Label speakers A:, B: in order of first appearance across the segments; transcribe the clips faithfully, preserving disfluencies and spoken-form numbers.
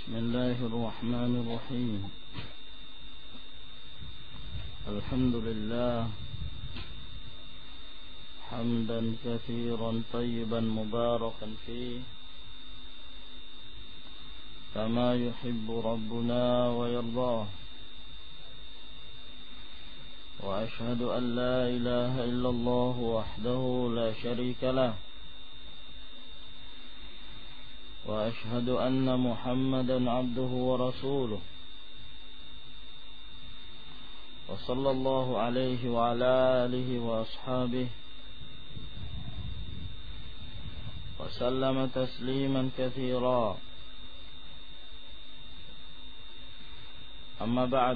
A: بسم الله الرحمن الرحيم. الحمد لله حمدا كثيرا طيبا مباركا فيه كما يحب ربنا ويرضاه. وأشهد أن لا إله إلا الله وحده لا شريك له، وأشهد أن محمدا عبده ورسوله، وصلى الله عليه وعلى آله وأصحابه وسلم تسليما كثيرا. أما بعد،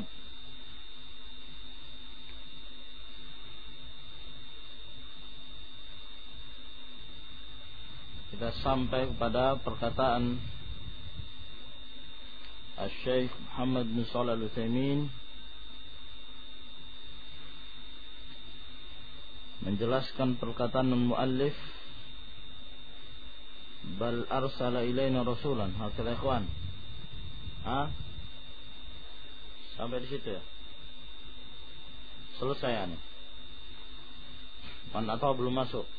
A: kita sampai kepada perkataan Asy-Syaikh Muhammad bin Shalih Al-Utsaimin menjelaskan perkataan al-muallif, bal arsala ilaina rasulan. Hakala ikhwan, ha? Sampai di situ ya? Selesai ya nih? Atau belum masuk?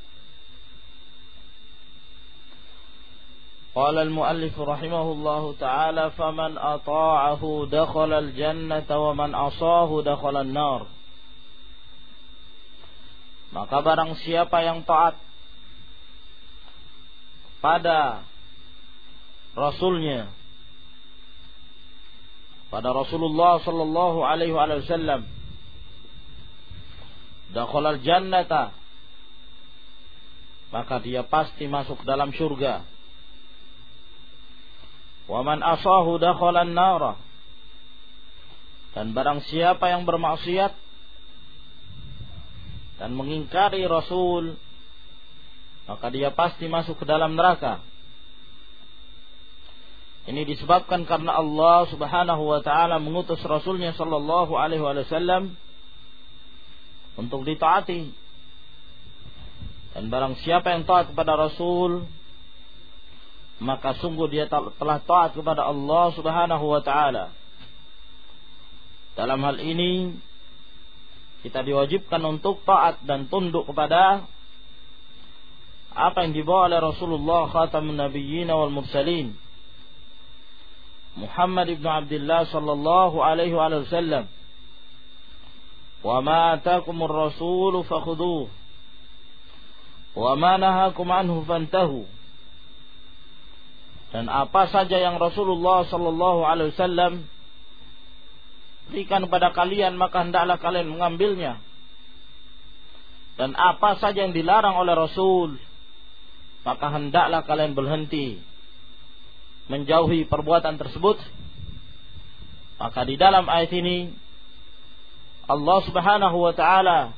A: Qala al-muallif rahimahullahu ta'ala, faman ata'ahu dakhala al-jannata wa man asahu dakhala an-nar. Maka barang siapa yang taat pada Rasulnya, pada Rasulullah sallallahu alaihi wasallam, dakhala al-jannata, maka dia pasti masuk dalam surga. Wa man asahu dakhala an-nar, dan barang siapa yang bermaksiat dan mengingkari Rasul, maka dia pasti masuk ke dalam neraka. Ini disebabkan karena Allah Subhanahu wa taala mengutus Rasulnya sallallahu alaihi wasallam untuk ditaati. Dan barang siapa yang taat kepada Rasul, maka sungguh dia telah taat kepada Allah Subhanahu wa taala. Dalam hal ini kita diwajibkan untuk taat dan tunduk kepada apa yang dibawa oleh Rasulullah khatamun nabiyyin wal mursalin Muhammad ibn Abdullah sallallahu alaihi wasallam. Wa ma ataakumur rasul fakhudhuhu wa ma nahakum anhu fantahu. Dan apa saja yang Rasulullah sallallahu alaihi wasallam berikan kepada kalian, maka hendaklah kalian mengambilnya. Dan apa saja yang dilarang oleh Rasul, maka hendaklah kalian berhenti menjauhi perbuatan tersebut. Maka di dalam ayat ini Allah Subhanahu wa taala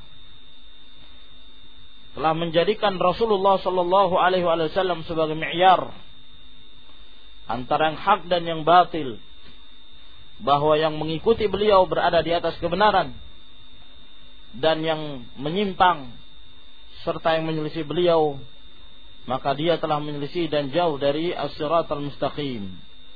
A: telah menjadikan Rasulullah sallallahu alaihi wasallam sebagai mi'yar antara yang hak dan yang batil, bahwa yang mengikuti beliau berada di atas kebenaran, dan yang menyimpang serta yang menyelisih beliau, maka dia telah menyelisih dan jauh dari as-siratal mustaqim.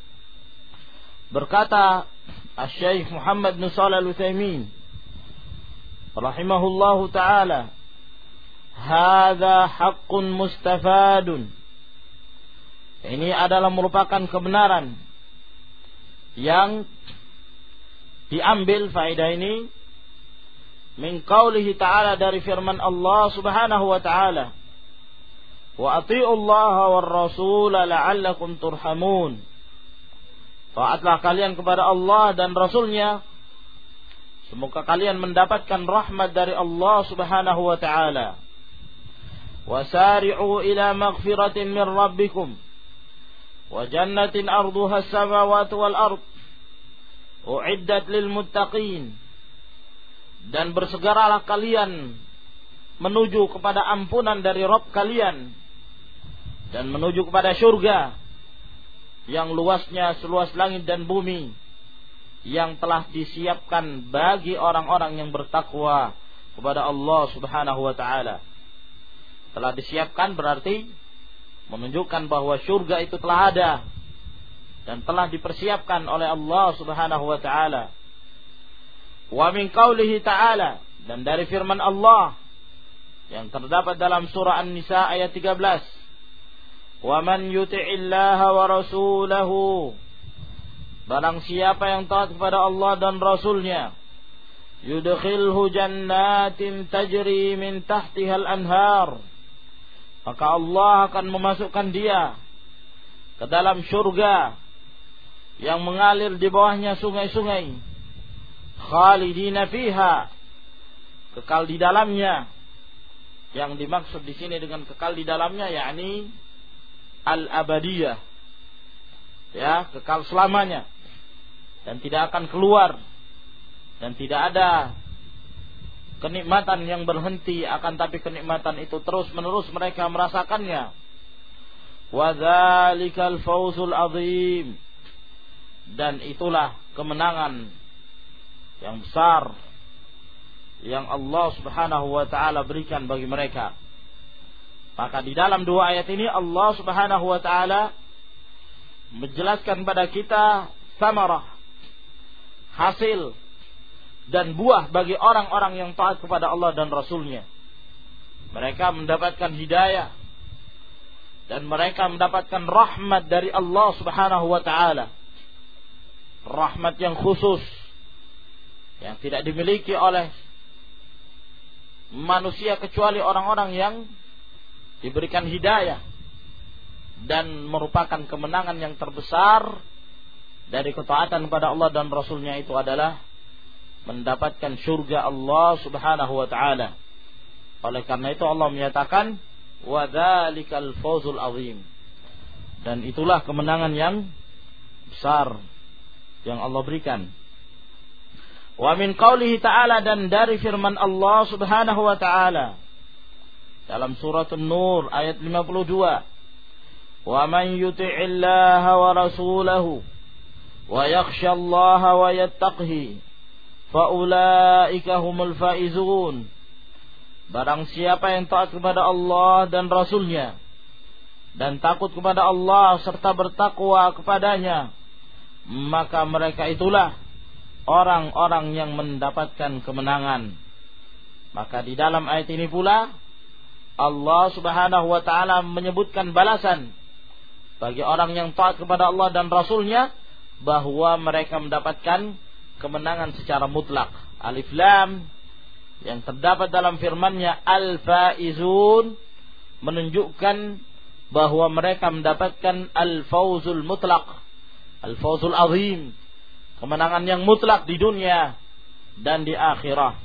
A: Berkata Asy-Syaikh Muhammad bin Shalih Al-Utsaimin rahimahullahu ta'ala, hadza haqqun mustafadun. Ini adalah merupakan kebenaran yang diambil faedah ini min qaulihi ta'ala, dari firman Allah Subhanahu wa ta'ala, wa ati'u Allah war rasul la'allakum turhamun. Taatlah kalian kepada Allah dan Rasulnya, semoga kalian mendapatkan rahmat dari Allah Subhanahu wa ta'ala. Wasari'u ila maghfiratin min rabbikum wa jannatin arduha as-samawati wal ard u'iddat lil muttaqin. Dan bersegeralah kalian menuju kepada ampunan dari Rabb kalian, dan menuju kepada surga yang luasnya seluas langit dan bumi, yang telah disiapkan bagi orang-orang yang bertakwa kepada Allah Subhanahu wa taala. Telah disiapkan berarti menunjukkan bahwa surga itu telah ada, dan telah dipersiapkan oleh Allah Subhanahu wa taala. Wa min qaulihi ta'ala, dan dari firman Allah yang terdapat dalam surah An-Nisa ayat tiga belas. Wa man yuti'illaha wa rasulahu, barang siapa yang taat kepada Allah dan Rasulnya, yudkhilhu jannatin tajri min tahtihal anhar, maka Allah akan memasukkan dia ke dalam surga yang mengalir di bawahnya sungai-sungai, khalidina fiha, kekal di dalamnya. Yang dimaksud di sini dengan kekal di dalamnya yakni al-abadiyah, ya, kekal selamanya, dan tidak akan keluar, dan tidak ada kenikmatan yang berhenti, akan tapi kenikmatan itu terus menerus mereka merasakannya. Wa dzalikal fawzul azim, dan itulah kemenangan yang besar yang Allah Subhanahu wa taala berikan bagi mereka. Maka di dalam dua ayat ini Allah Subhanahu wa taala menjelaskan pada kita samarah, hasil dan buah bagi orang-orang yang taat kepada Allah dan Rasulnya. Mereka mendapatkan hidayah dan mereka mendapatkan rahmat dari Allah Subhanahu wa taala. Rahmat yang khusus yang tidak dimiliki oleh manusia kecuali orang-orang yang diberikan hidayah, dan merupakan kemenangan yang terbesar dari ketaatan kepada Allah dan Rasulnya itu adalah mendapatkan surga Allah Subhanahu wa ta'ala. Oleh karena itu Allah menyatakan wa dzalikal fawzul azim, dan itulah kemenangan yang besar yang Allah berikan. Wa min qaulihi ta'ala, dan dari firman Allah Subhanahu wa ta'ala dalam surat An-Nur ayat lima puluh dua, wa man yuti'illaha wa rasulahu wa yakhshallaha wa yattaqhi fa ulaika humul faizun, barang siapa yang taat kepada Allah dan Rasulnya dan takut kepada Allah serta bertakwa kepadanya, maka mereka itulah orang-orang yang mendapatkan kemenangan. Maka di dalam ayat ini pula Allah Subhanahu wa ta'ala menyebutkan balasan bagi orang yang taat kepada Allah dan Rasulnya, bahwa mereka mendapatkan kemenangan secara mutlak. Alif Lam yang terdapat dalam firman-Nya al-faizun menunjukkan bahwa mereka mendapatkan al-fawzul mutlak, al-fawzul azim, kemenangan yang mutlak di dunia dan di akhirat.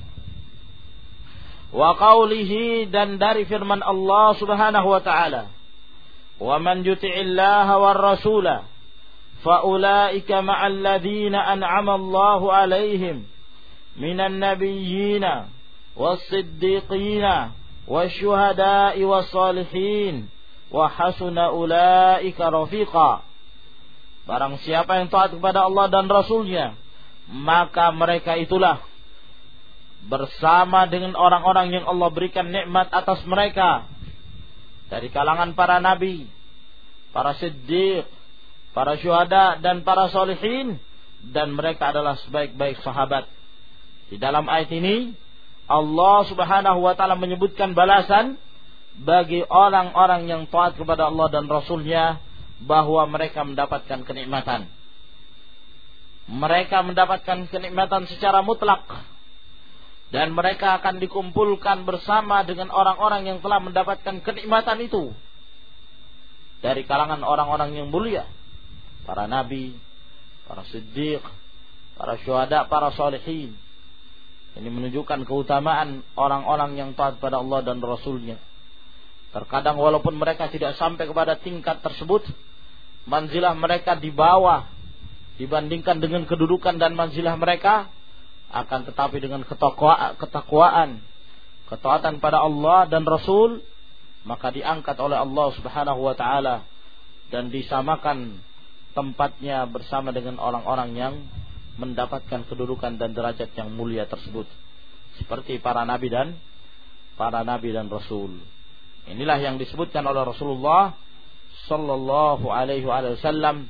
A: Wa qaulihi, dan dari firman Allah Subhanahu wa ta'ala, wa man yuti'illaha war rasula fa ulaika ma'al ladzina an'ama Allahu 'alaihim minan nabiyyina was-siddiqina wasyuhada'i was-salihin wa hasuna ulaika rafiqa. Barang siapa yang taat kepada Allah dan Rasulnya, maka mereka itulah bersama dengan orang-orang yang Allah berikan nikmat atas mereka dari kalangan para nabi, para siddiq, para syuhada, dan para solihin, dan mereka adalah sebaik-baik sahabat. Di dalam ayat ini Allah Subhanahu wa ta'ala menyebutkan balasan bagi orang-orang yang taat kepada Allah dan Rasulnya, bahwa mereka mendapatkan kenikmatan. Mereka mendapatkan kenikmatan secara mutlak, dan mereka akan dikumpulkan bersama dengan orang-orang yang telah mendapatkan kenikmatan itu dari kalangan orang-orang yang mulia, para nabi, para siddiq, para syuhada, para salihin. Ini menunjukkan keutamaan orang-orang yang taat pada Allah dan Rasulnya. Terkadang walaupun mereka tidak sampai kepada tingkat tersebut, manzilah mereka di bawah dibandingkan dengan kedudukan dan manzilah mereka, akan tetapi dengan ketakwaan, ketakwaan, ketaatan pada Allah dan Rasul, maka diangkat oleh Allah Subhanahu wa ta'ala dan disamakan tempatnya bersama dengan orang-orang yang mendapatkan kedudukan dan derajat yang mulia tersebut, seperti para nabi dan para nabi dan rasul. Inilah yang disebutkan oleh Rasulullah sallallahu alaihi wasallam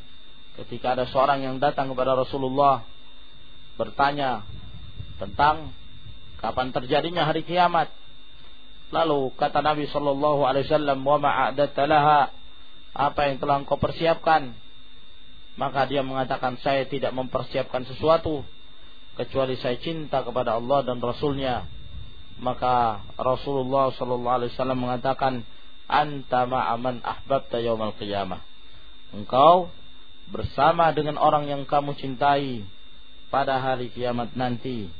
A: ketika ada seorang yang datang kepada Rasulullah bertanya tentang kapan terjadinya hari kiamat. Lalu kata Nabi sallallahu alaihi wasallam, "Wa ma a'dadta laha?" Apa yang telah engkau persiapkan? Maka dia mengatakan, saya tidak mempersiapkan sesuatu kecuali saya cinta kepada Allah dan Rasulnya. Maka Rasulullah sallallahu alaihi wasallam mengatakan, "Anta ma'a man ahbabta yaumal qiyamah." Engkau bersama dengan orang yang kamu cintai pada hari kiamat nanti.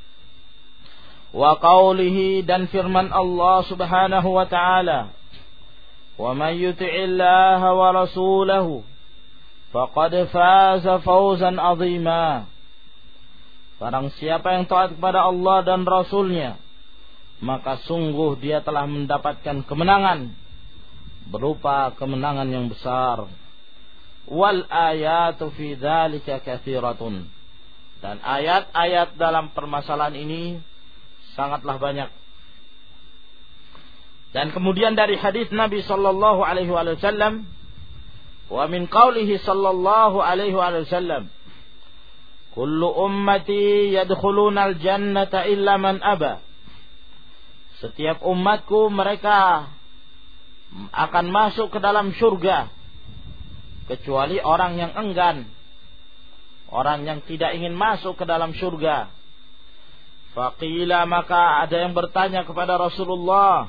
A: Wa qawlihi, dan firman Allah subhanahu wa ta'ala, "Wa man yuti'illaha wa rasulahu faqad faza fawzan 'azima." Barang siapa yang taat kepada Allah dan Rasulnya, maka sungguh dia telah mendapatkan kemenangan berupa kemenangan yang besar. Wal ayatu fi dzalika katsiratun. Dan ayat-ayat dalam permasalahan ini sangatlah banyak. Dan kemudian dari hadis Nabi sallallahu alaihi wasallam, wa min qaulihi sallallahu alaihi wasallam, "Kullu ummati yadkhuluna al-jannata illa man aba." Setiap umatku mereka akan masuk ke dalam surga kecuali orang yang enggan, orang yang tidak ingin masuk ke dalam surga. Faqila, maka ada yang bertanya kepada Rasulullah,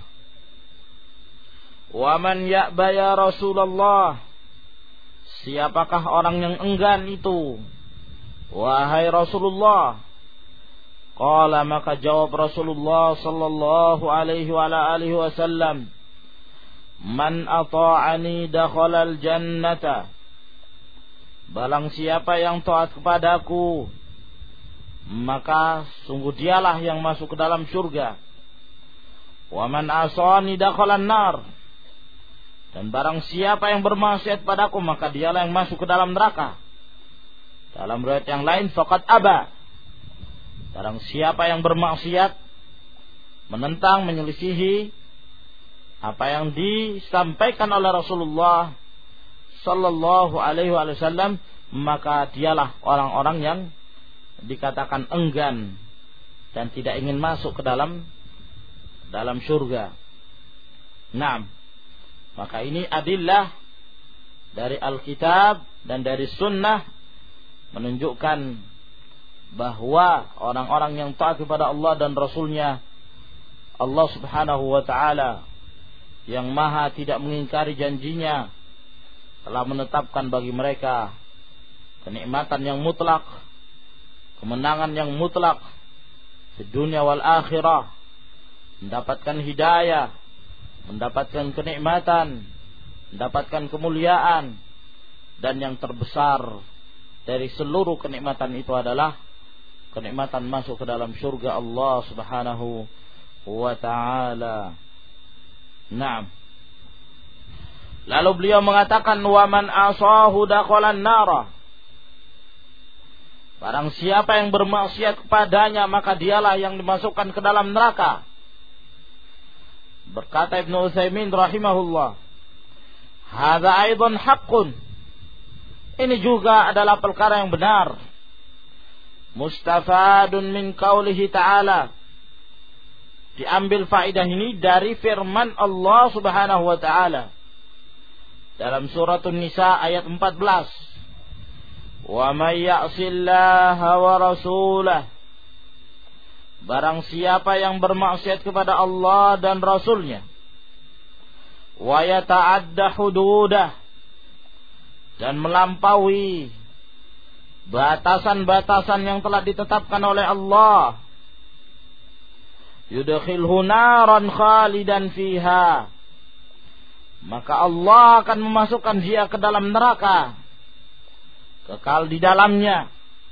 A: "Wa man ya'ba ya Rasulullah?" Siapakah orang yang enggan itu, wahai Rasulullah? Qala, maka jawab Rasulullah sallallahu alaihi wa alihi wasallam, "Man ata'ani dakhala al-jannata." Barang siapa yang taat kepadaku, maka sungguh dialah yang masuk ke dalam surga. Wa man asani dakhala an-nar. Dan barang siapa yang bermaksiat padaku, maka dialah yang masuk ke dalam neraka. Dalam riwayat yang lain, faqad aba. Barang siapa yang bermaksiat, menentang, menyelisihi apa yang disampaikan oleh Rasulullah sallallahu alaihi wasallam, maka dialah orang-orang yang dikatakan enggan dan tidak ingin masuk ke dalam dalam surga. Naam. Maka ini adillah dari Alkitab dan dari Sunnah menunjukkan bahwa orang-orang yang taat kepada Allah dan Rasulnya, Allah subhanahu wa ta'ala yang maha tidak mengingkari janjinya, telah menetapkan bagi mereka kenikmatan yang mutlak, kemenangan yang mutlak di dunia wal akhirah, mendapatkan hidayah, mendapatkan kenikmatan, mendapatkan kemuliaan, dan yang terbesar dari seluruh kenikmatan itu adalah kenikmatan masuk ke dalam surga Allah subhanahu wa ta'ala. Naam. Lalu beliau mengatakan, "Wa man asahu dakhalan nara." Barang siapa yang bermaksiat kepadanya, maka dialah yang dimasukkan ke dalam neraka. Berkata Ibnu Utsaimin rahimahullah, "Hadza aidan haqqun." Ini juga adalah perkara yang benar. Mustafadun min qaulihi ta'ala. Diambil faedah ini dari firman Allah Subhanahu wa taala dalam surat An-Nisa ayat empat belas. "Wa may ya'sillaha wa rasulahu." Barang siapa yang bermaksiat kepada Allah dan Rasulnya, wa yata'adda hududah, dan melampaui batasan-batasan yang telah ditetapkan oleh Allah, yudkhilhu naran khalidan fiha, maka Allah akan memasukkan dia ke dalam neraka, kekal di dalamnya.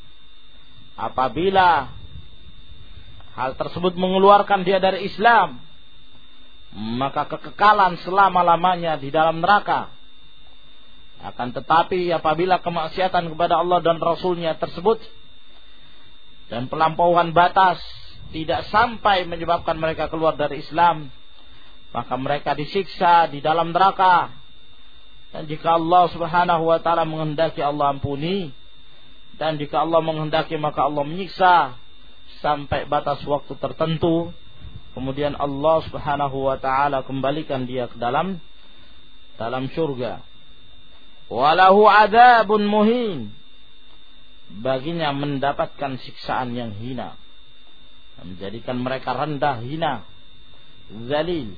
A: Apabila hal tersebut mengeluarkan dia dari Islam, maka kekekalan selama-lamanya di dalam neraka. Akan tetapi apabila kemaksiatan kepada Allah dan Rasulnya tersebut dan pelampauan batas tidak sampai menyebabkan mereka keluar dari Islam, maka mereka disiksa di dalam neraka Dan jika Allah subhanahu wa ta'ala menghendaki, Allah ampuni. Dan jika Allah menghendaki, maka Allah menyiksa sampai batas waktu tertentu. Kemudian Allah subhanahu wa ta'ala kembalikan dia ke dalam dalam surga. Walahu adzabun muhin. Baginya mendapatkan siksaan yang hina, menjadikan mereka rendah, hina, zalil.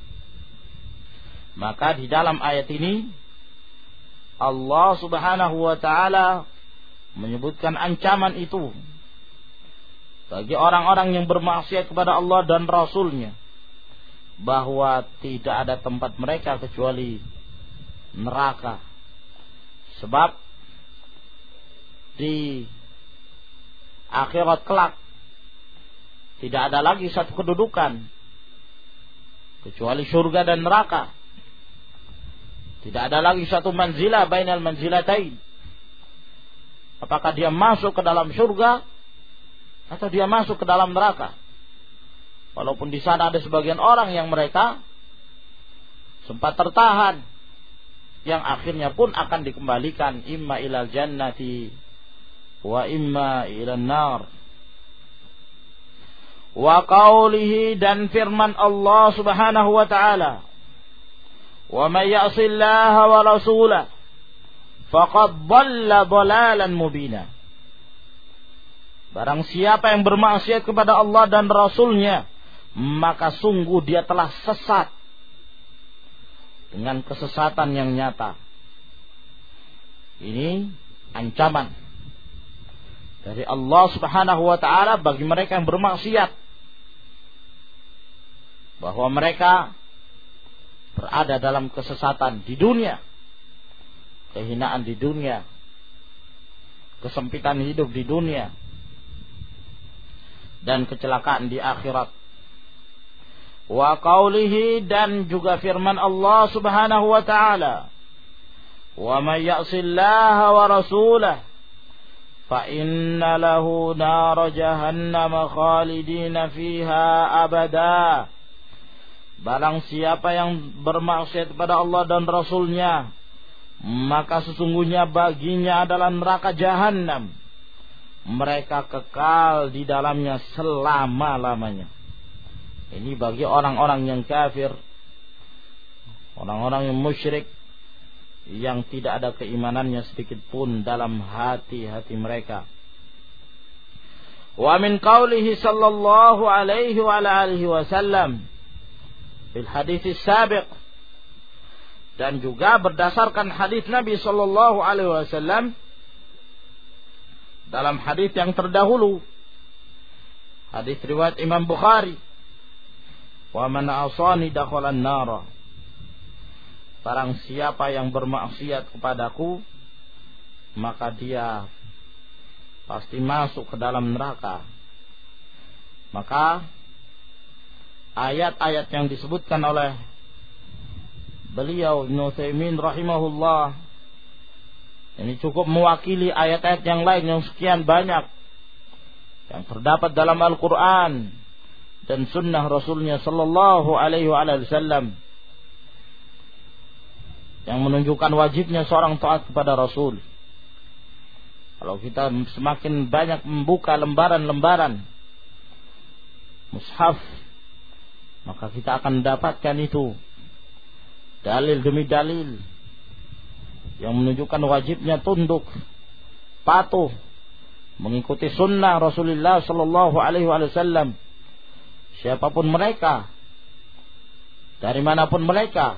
A: Maka di dalam ayat ini Allah subhanahu wa ta'ala menyebutkan ancaman itu bagi orang-orang yang bermaksiat kepada Allah dan Rasulnya, bahwa tidak ada tempat mereka kecuali neraka. Sebab di akhirat kelak tidak ada lagi satu kedudukan kecuali surga dan neraka. Tidak ada lagi satu manzilah bainal manzilatain. Apakah dia masuk ke dalam surga atau dia masuk ke dalam neraka? Walaupun di sana ada sebagian orang yang mereka sempat tertahan, yang akhirnya pun akan dikembalikan imma ilal jannati wa imma ilan nar. Wa qawlihi, dan firman Allah subhanahu wa ta'ala, wa may ya'sillaha wa rasulahu faqad dhalla dhalalan mubina. Barang siapa yang bermaksiat kepada Allah dan Rasulnya, maka sungguh dia telah sesat dengan kesesatan yang nyata. Ini ancaman dari Allah subhanahu wa ta'ala bagi mereka yang bermaksiat, bahwa mereka berada dalam kesesatan di dunia, kehinaan di dunia, kesempitan hidup di dunia, dan kecelakaan di akhirat. Wa qawlihi, dan juga firman Allah subhanahu wa ta'ala, wa may ya'sillaha wa rasulahu fa inna lahu nar jahannam khalidina fiha abada. Barang siapa yang bermaksiat kepada Allah dan Rasulnya, maka sesungguhnya baginya adalah neraka jahanam, mereka kekal di dalamnya selama-lamanya. Ini bagi orang-orang yang kafir, orang-orang yang musyrik, yang tidak ada keimanannya sedikit pun dalam hati-hati mereka. Wa min qawlihi sallallahu alaihi wa alihi wasallam fil hadits sabiq, dan juga berdasarkan hadis Nabi sallallahu alaihi wasallam dalam hadis yang terdahulu, hadis riwayat Imam Bukhari, wa man asani dakhalan nar. Barang siapa yang bermaksiat kepadaku, maka dia pasti masuk ke dalam neraka. Maka ayat-ayat yang disebutkan oleh beliau Ibnu Utsaimin rahimahullah ini cukup mewakili ayat-ayat yang lain yang sekian banyak yang terdapat dalam Al-Quran dan sunnah Rasulnya sallallahu alaihi wasallam, yang menunjukkan wajibnya seorang taat kepada Rasul. Kalau kita semakin banyak membuka lembaran-lembaran mushaf, maka kita akan mendapatkan itu dalil demi dalil yang menunjukkan wajibnya tunduk, patuh, mengikuti sunnah Rasulullah sallallahu alaihi wasallam, siapapun mereka, dari manapun mereka.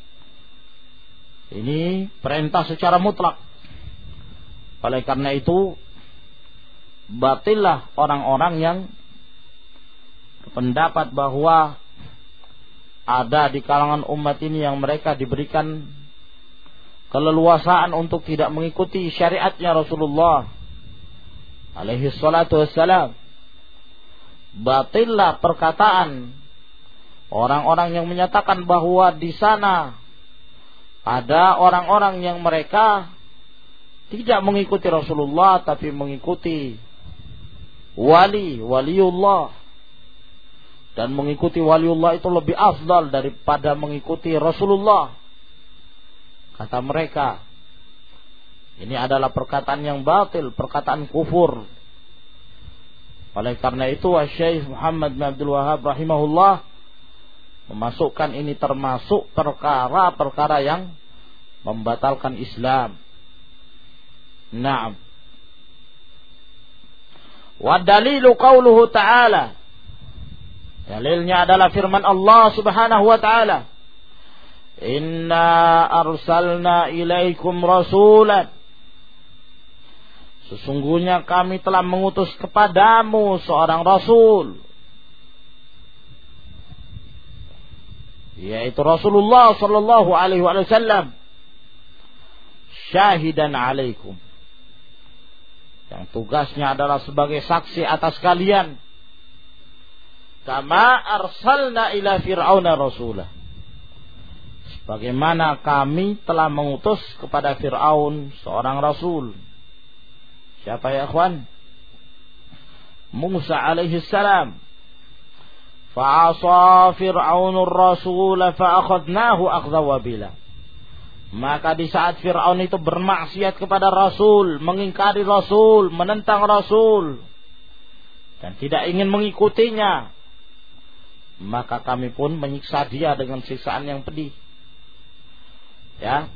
A: Ini perintah secara mutlak. Oleh karena itu, batillah orang-orang yang berpendapat bahwa ada di kalangan umat ini yang mereka diberikan keleluasaan untuk tidak mengikuti syariatnya Rasulullah alaihi salatu wassalam. Batillah perkataan orang-orang yang menyatakan bahwa di sana ada orang-orang yang mereka tidak mengikuti Rasulullah tapi mengikuti wali, waliullah, dan mengikuti waliullah itu lebih afdal daripada mengikuti Rasulullah. Kata mereka, ini adalah perkataan yang batil, perkataan kufur. Oleh karena itu, Syekh Muhammad bin Abdul Wahhab rahimahullah memasukkan ini termasuk perkara-perkara yang membatalkan Islam. Naam. Wa dalilu qauluhu ta'ala. Dalilnya adalah firman Allah Subhanahu wa ta'ala. Inna arsalna ilaikum rasulan. Sesungguhnya kami telah mengutus kepadamu seorang rasul, yaitu Rasulullah sallallahu alaihi wasallam, syahidan alaikum, yang tugasnya adalah sebagai saksi atas kalian, kama arsalna ila fir'auna rasulah, sebagaimana kami telah mengutus kepada Fir'aun seorang rasul. Siapa ya ikhwan? Musa alaihi salam. Fa'asa Fir'aunur rasul fa'akhadnahu akhdha wabila. Maka di saat Fir'aun itu bermaksiat kepada Rasul, mengingkari Rasul, menentang Rasul, dan tidak ingin mengikutinya, maka kami pun menyiksa dia dengan siksaan yang pedih. Ya.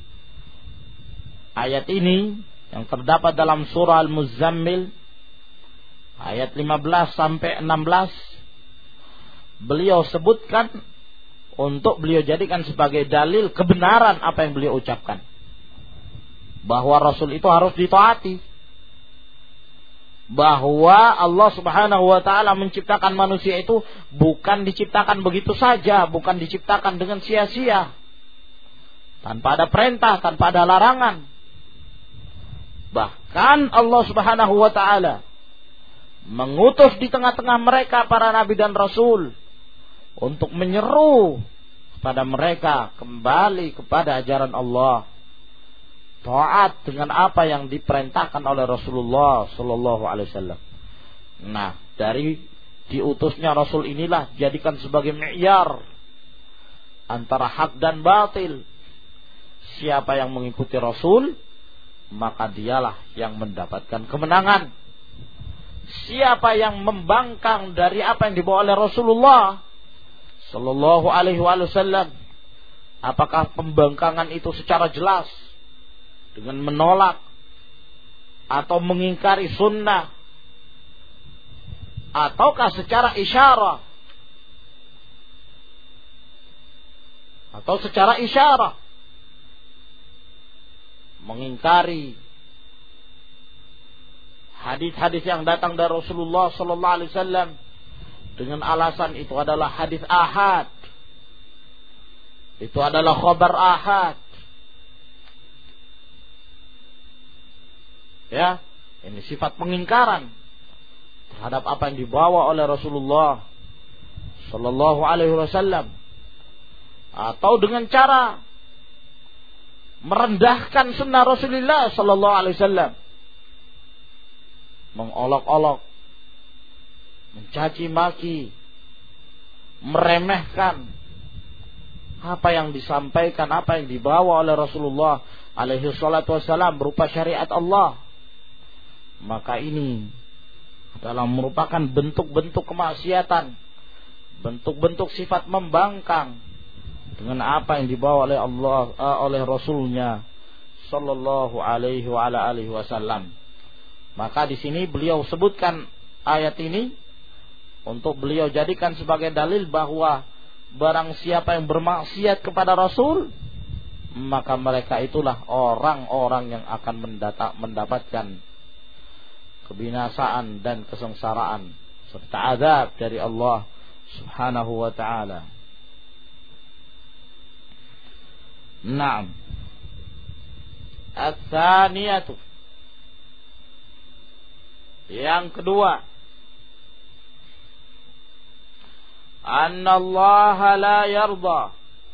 A: Ayat ini yang terdapat dalam surah Al-Muzammil ayat lima belas sampai enam belas, beliau sebutkan untuk beliau jadikan sebagai dalil kebenaran apa yang beliau ucapkan, bahwa Rasul itu harus ditaati, bahwa Allah Subhanahu wa ta'ala menciptakan manusia itu bukan diciptakan begitu saja, bukan diciptakan dengan sia-sia, tanpa ada perintah, tanpa ada larangan. Bahkan Allah Subhanahu wa ta'ala mengutus di tengah-tengah mereka para nabi dan rasul untuk menyeru kepada mereka kembali kepada ajaran Allah, taat dengan apa yang diperintahkan oleh Rasulullah sallallahu alaihi wasallam. Nah, dari diutusnya Rasul inilah jadikan sebagai mi'yar antara hak dan batil. Siapa yang mengikuti Rasul, maka dialah yang mendapatkan kemenangan. Siapa yang membangkang dari apa yang dibawa oleh Rasulullah sallallahu alaihi wasallam, apakah pembangkangan itu secara jelas dengan menolak atau mengingkari sunnah, ataukah secara isyarat atau secara isyarat mengingkari hadis-hadis yang datang dari Rasulullah sallallahu alaihi wasallam dengan alasan itu adalah hadis ahad, itu adalah khabar ahad. Ya, ini sifat pengingkaran terhadap apa yang dibawa oleh Rasulullah sallallahu alaihi wasallam, atau dengan cara merendahkan sunnah Rasulullah sallallahu alaihi wasallam, mengolok-olok, mencaci maki, meremehkan apa yang disampaikan, apa yang dibawa oleh Rasulullah alaihi salatu wasallam berupa syariat Allah. Maka ini adalah merupakan bentuk-bentuk kemaksiatan, bentuk-bentuk sifat membangkang dengan apa yang dibawa oleh Allah, uh, oleh Rasulnya sallallahu alaihi wa ala alihi wasallam. Maka di sini beliau sebutkan ayat ini untuk beliau jadikan sebagai dalil bahwa barang siapa yang bermaksiat kepada Rasul, maka mereka itulah orang-orang yang akan mendata, mendapatkan kebinasaan dan kesengsaraan serta azab dari Allah Subhanahu wa ta'ala. Naam. Ats-tsaniyatu, yang kedua, anna Allah la yarda,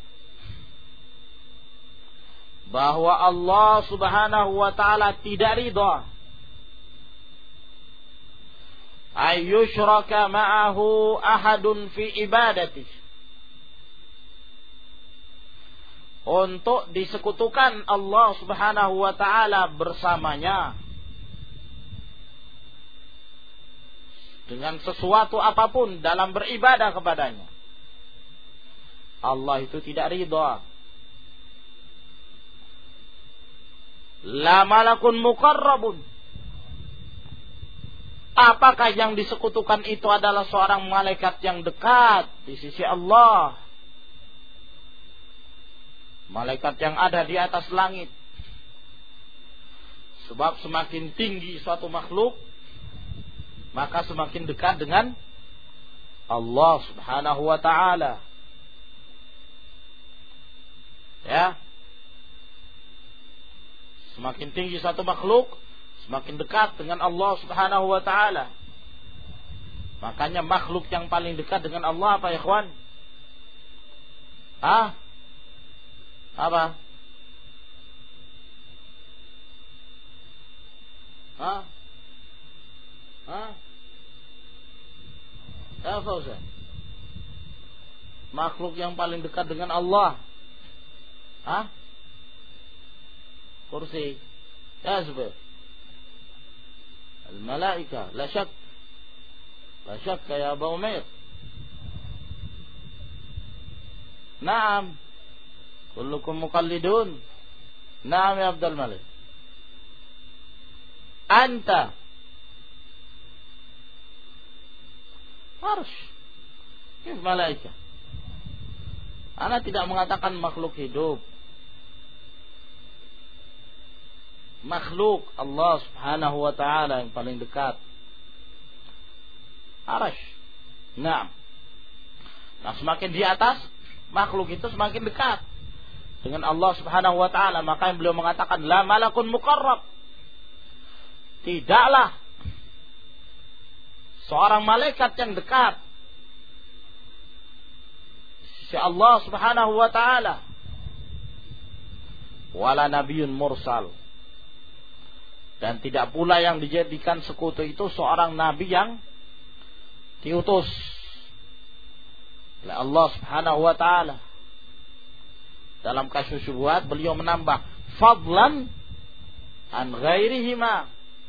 A: bahwa Allah Subhanahu wa ta'ala tidak ridha ayyushraka ma'ahu ahadun fi ibadatihi, untuk disekutukan Allah Subhanahu wa taala bersamanya dengan sesuatu apapun dalam beribadah kepadanya. Allah itu tidak ridha. La malakun muqarrabun. Apakah yang disekutukan itu adalah seorang malaikat yang dekat di sisi Allah? Malaikat yang ada di atas langit. Sebab semakin tinggi suatu makhluk, maka semakin dekat dengan Allah Subhanahu wa ta'ala. Ya. Semakin tinggi suatu makhluk, semakin dekat dengan Allah Subhanahu wa ta'ala. Makanya makhluk yang paling dekat dengan Allah apa ya ikhwan? Ah? Apa? Hah? Hah? Ya Fauzan. Makhluk yang paling dekat dengan Allah. Hah? Kursi. Ya Zubair. Al-malaika. La syak. La syak ya Abu Umair. Naam. Kullukum muqallidun. Naam ya Abdul Malik. Anta. Arsh. Ini malaikat. Ana tidak mengatakan makhluk hidup. Makhluk Allah Subhanahu wa ta'ala yang paling dekat. Arsh. Naam. Nah, semakin di atas makhluk itu semakin dekat dengan Allah Subhanahu wa ta'ala. Maka yang beliau mengatakan la malakun muqarrab. Tidaklah seorang malaikat yang dekat si Allah Subhanahu wa ta'ala. Wala nabiyyun mursal. Dan tidak pula yang dijadikan sekutu itu seorang nabi yang diutus oleh Allah Subhanahu wa ta'ala. Dalam kasus syubhat beliau menambah fadlan an ghairihima.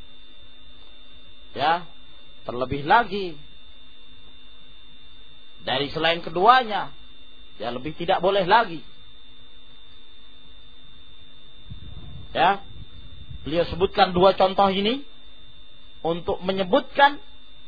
A: Ya, terlebih lagi dari selain keduanya, ya lebih tidak boleh lagi. Ya, beliau sebutkan dua contoh ini untuk menyebutkan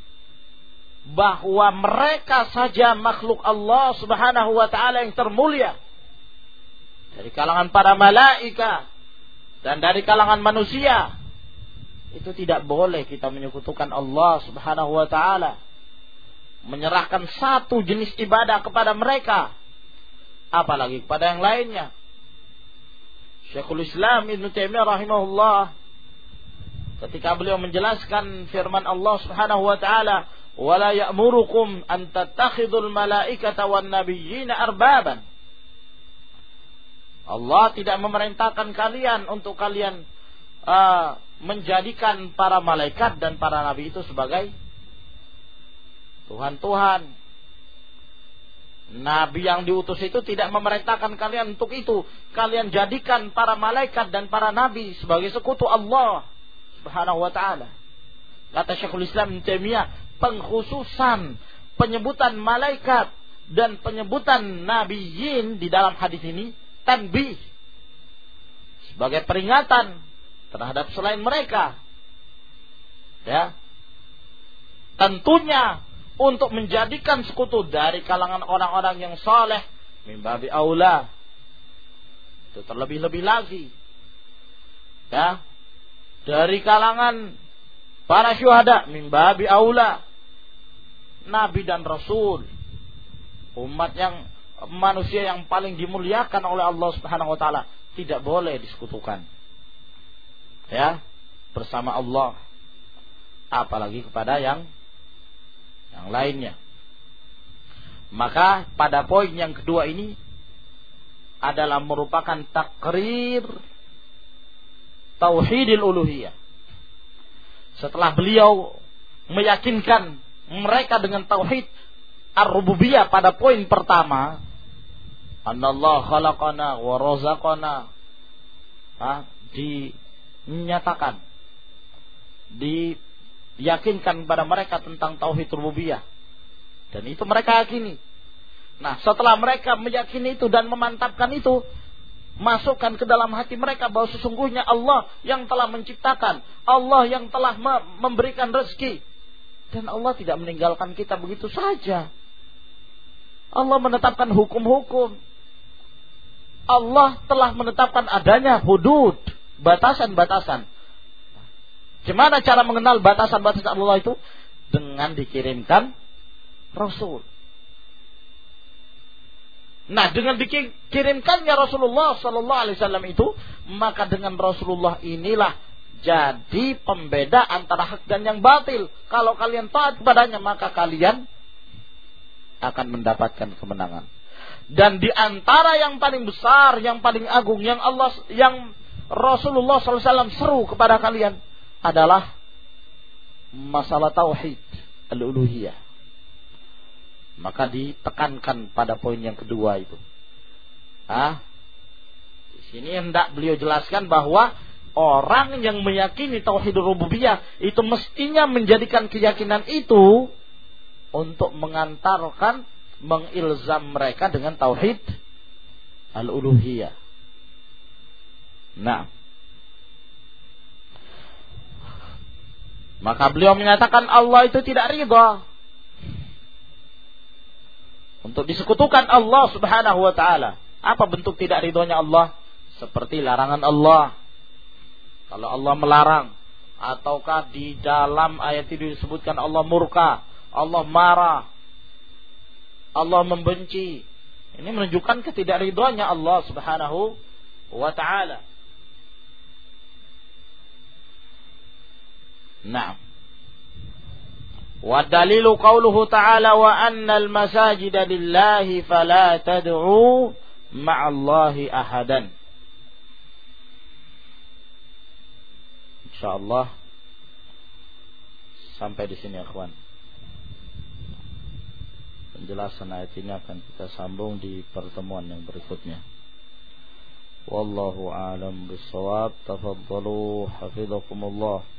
A: bahwa mereka saja makhluk Allah Subhanahu wa ta'ala yang termulia. Dari kalangan para malaikat dan dari kalangan manusia, itu tidak boleh kita menyekutukan Allah Subhanahu wa ta'ala, menyerahkan satu jenis ibadah kepada mereka, apalagi kepada yang lainnya. Syekhul Islam Ibnu Taimiyah rahimahullah ketika beliau menjelaskan firman Allah Subhanahu wa ta'ala, wala ya'murukum an tattakhidul malaikata wan nabiyyina arbaban. Allah tidak memerintahkan kalian untuk kalian uh, menjadikan para malaikat dan para nabi itu sebagai Tuhan-Tuhan. Nabi yang diutus itu tidak memerintahkan kalian untuk itu. Kalian jadikan para malaikat dan para nabi sebagai sekutu Allah Subhanahu wa ta'ala. Kata Syekhul Islam Ibnu Taimiyah, pengkhususan penyebutan malaikat dan penyebutan nabiyyin di dalam hadis ini tanbih, sebagai peringatan terhadap selain mereka. Ya. Tentunya untuk menjadikan sekutu dari kalangan orang-orang yang saleh min babi aula. Itu terlebih-lebih lagi. Ya. Dari kalangan para syuhada min babi aula. Nabi dan Rasul, umat yang manusia yang paling dimuliakan oleh Allah Subhanahu wa ta'ala, tidak boleh disekutukan, ya, bersama Allah, apalagi kepada yang yang lainnya. Maka pada poin yang kedua ini adalah merupakan takrir tauhidil uluhiyah. Setelah beliau meyakinkan mereka dengan tauhid ar-rububiyah pada poin pertama, Anallah khalaqana wa razaqana. Ha, dinyatakan, diyakinkan kepada mereka tentang tauhid rububiyah. Dan itu mereka yakini. Nah, setelah mereka meyakini itu dan memantapkan itu, masukkan ke dalam hati mereka bahwa sesungguhnya Allah yang telah menciptakan, Allah yang telah memberikan rezeki, dan Allah tidak meninggalkan kita begitu saja. Allah menetapkan hukum-hukum. Allah telah menetapkan adanya hudud, batasan-batasan. Gimana cara mengenal batasan-batasan Allah itu? Dengan dikirimkan Rasul. Nah, dengan dikirimkannya Rasulullah Sallallahu Alaihi Wasallam itu, maka dengan Rasulullah inilah jadi pembeda antara hak dan yang batil. Kalau kalian taat kepadanya, maka kalian akan mendapatkan kemenangan. Dan di antara yang paling besar, yang paling agung, yang Allah, yang Rasulullah Sallallahu Alaihi Wasallam seru kepada kalian adalah masalah tauhid al-uluhiyah. Maka ditekankan pada poin yang kedua itu. Ah, di sini hendak beliau jelaskan bahwa orang yang meyakini tauhid rububiyah itu mestinya menjadikan keyakinan itu untuk mengantarkan, mengilzam mereka dengan tauhid al-uluhiyah. Nah, maka beliau menyatakan Allah itu tidak ridha untuk disekutukan Allah Subhanahu wa ta'ala. Apa bentuk tidak ridhonya Allah? Seperti larangan Allah. Kalau Allah melarang, ataukah di dalam ayat itu disebutkan Allah murka, Allah marah, Allah membenci. Ini menunjukkan ketidakridhonya Allah Subhanahu wa ta'ala. Nah, wa dalilu qauluhu ta'ala wa annal masajida lillahi fala tad'u ma'allahi ahadan. Insyaallah sampai di sini, akhwan. Penjelasan ayat ini akan kita sambung di pertemuan yang berikutnya. Wallahu a'lam bissawab. Tafadhalu hafizakumullah.